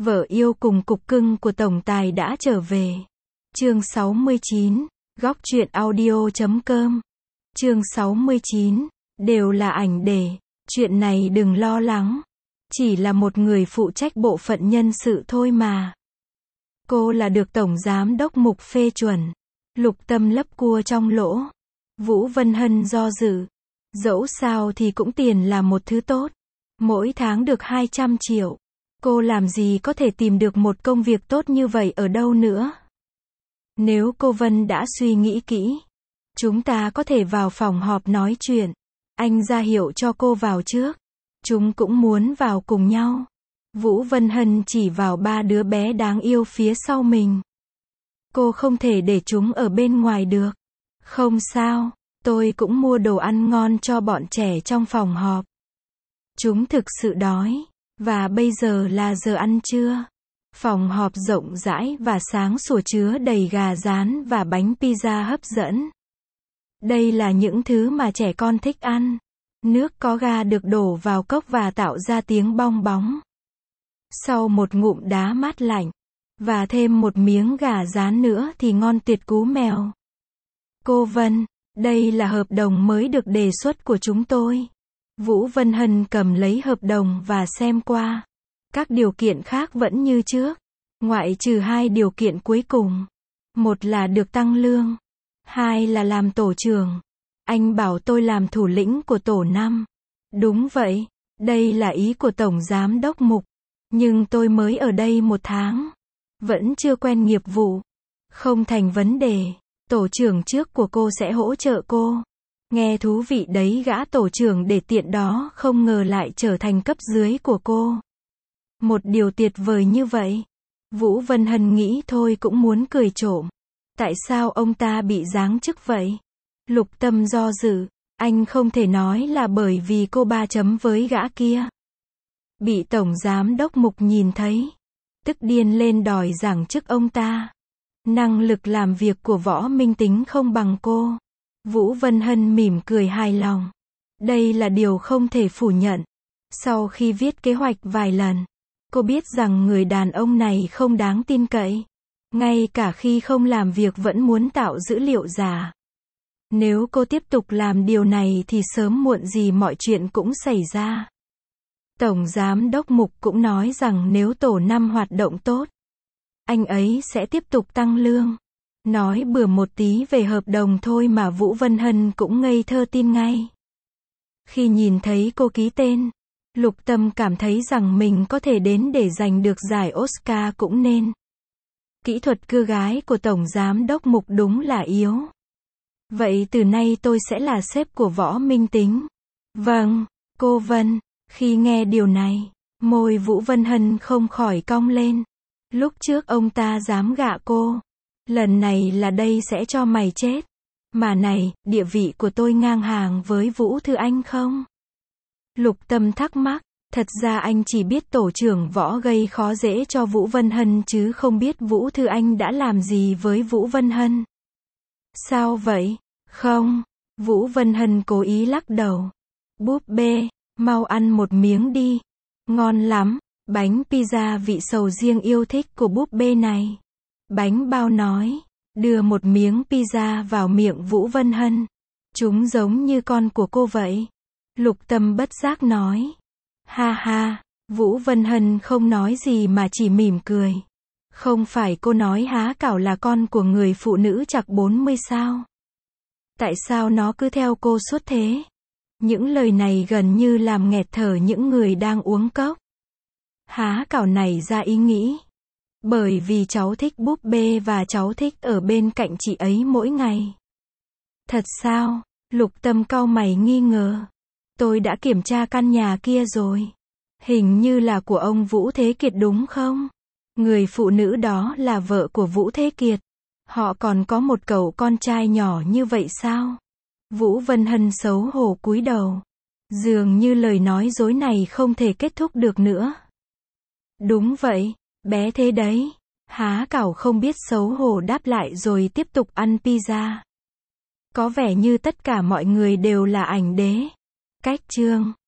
Vợ yêu cùng cục cưng của tổng tài đã trở về. Chương 69, góc truyện audio.com. Chương 69, đều là ảnh để, chuyện này đừng lo lắng. Chỉ là một người phụ trách bộ phận nhân sự thôi mà. Cô là được Tổng Giám đốc Mục phê chuẩn. Lục Tâm lấp cua trong lỗ. Vũ Vân Hân do dự. Dẫu sao thì cũng tiền là một thứ tốt. Mỗi tháng được 200 triệu. Cô làm gì có thể tìm được một công việc tốt như vậy ở đâu nữa. Nếu cô Vân đã suy nghĩ kỹ, chúng ta có thể vào phòng họp nói chuyện. Anh ra hiệu cho cô vào trước. Chúng cũng muốn vào cùng nhau. Vũ Vân Hân chỉ vào ba đứa bé đáng yêu phía sau mình. Cô không thể để chúng ở bên ngoài được. Không sao, tôi cũng mua đồ ăn ngon cho bọn trẻ trong phòng họp. Chúng thực sự đói. Và bây giờ là giờ ăn trưa. Phòng họp rộng rãi và sáng sủa chứa đầy gà rán và bánh pizza hấp dẫn. Đây là những thứ mà trẻ con thích ăn. Nước có ga được đổ vào cốc và tạo ra tiếng bong bóng. Sau một ngụm đá mát lạnh, và thêm một miếng gà rán nữa thì ngon tuyệt cú mèo. Cô Vân, đây là hợp đồng mới được đề xuất của chúng tôi. Vũ Vân Hân cầm lấy hợp đồng và xem qua. Các điều kiện khác vẫn như trước, ngoại trừ hai điều kiện cuối cùng. Một là được tăng lương, hai là làm tổ trưởng. Anh bảo tôi làm thủ lĩnh của tổ 5. Đúng vậy, đây là ý của Tổng Giám đốc Mục. Nhưng tôi mới ở đây 1 tháng. Vẫn chưa quen nghiệp vụ. Không thành vấn đề. Tổ trưởng trước của cô sẽ hỗ trợ cô. Nghe thú vị đấy, gã tổ trưởng để tiện đó không ngờ lại trở thành cấp dưới của cô. Một điều tuyệt vời như vậy. Vũ Vân Hân nghĩ thôi cũng muốn cười trộm. Tại sao ông ta bị giáng chức vậy? Lục Tâm do dự. Anh không thể nói là bởi vì cô ba chấm với gã kia. Bị Tổng Giám đốc Mục nhìn thấy. Tức điên lên đòi giáng chức ông ta. Năng lực làm việc của Võ Minh Tính không bằng cô. Vũ Vân Hân mỉm cười hài lòng. Đây là điều không thể phủ nhận. Sau khi viết kế hoạch vài lần, cô biết rằng người đàn ông này không đáng tin cậy. Ngay cả khi không làm việc vẫn muốn tạo dữ liệu giả. Nếu cô tiếp tục làm điều này thì sớm muộn gì mọi chuyện cũng xảy ra. Tổng Giám đốc Mục cũng nói rằng nếu tổ 5 hoạt động tốt, anh ấy sẽ tiếp tục tăng lương. Nói bừa một tí về hợp đồng thôi mà Vũ Vân Hân cũng ngây thơ tin ngay. Khi nhìn thấy cô ký tên, Lục Tâm cảm thấy rằng mình có thể đến để giành được giải Oscar cũng nên. Kỹ thuật cưa gái của Tổng Giám đốc Mục đúng là yếu. Vậy từ nay tôi sẽ là sếp của Võ Minh Tính. Vâng, cô Vân. Khi nghe điều này, môi Vũ Vân Hân không khỏi cong lên. Lúc trước ông ta dám gạ cô. Lần này là đây sẽ cho mày chết. Mà này, địa vị của tôi ngang hàng với Vũ Thư Anh không? Lục Tâm thắc mắc. Thật ra anh chỉ biết tổ trưởng Võ gây khó dễ cho Vũ Vân Hân chứ không biết Vũ Thư Anh đã làm gì với Vũ Vân Hân. Sao vậy? Không. Vũ Vân Hân cố ý lắc đầu. Búp bê, mau ăn một miếng đi. Ngon lắm. Bánh pizza vị sầu riêng yêu thích của búp bê này. Bánh bao nói. Đưa một miếng pizza vào miệng Vũ Vân Hân. Chúng giống như con của cô vậy. Lục Tâm bất giác nói. Ha ha. Vũ Vân Hân không nói gì mà chỉ mỉm cười. Không phải cô nói há cảo là con của người phụ nữ chạc 40 sao? Tại sao nó cứ theo cô suốt thế? Những lời này gần như làm nghẹt thở những người đang uống cốc. Há cảo này ra ý nghĩ. Bởi vì cháu thích búp bê và cháu thích ở bên cạnh chị ấy mỗi ngày. Thật sao? Lục Tâm cau mày nghi ngờ. Tôi đã kiểm tra căn nhà kia rồi. Hình như là của ông Vũ Thế Kiệt đúng không? Người phụ nữ đó là vợ của Vũ Thế Kiệt. Họ còn có một cậu con trai nhỏ như vậy sao? Vũ Vân Hân xấu hổ cúi đầu. Dường như lời nói dối này không thể kết thúc được nữa. Đúng vậy, bé thế đấy. Há cảo không biết xấu hổ đáp lại rồi tiếp tục ăn pizza. Có vẻ như tất cả mọi người đều là ảnh đế. Cách chương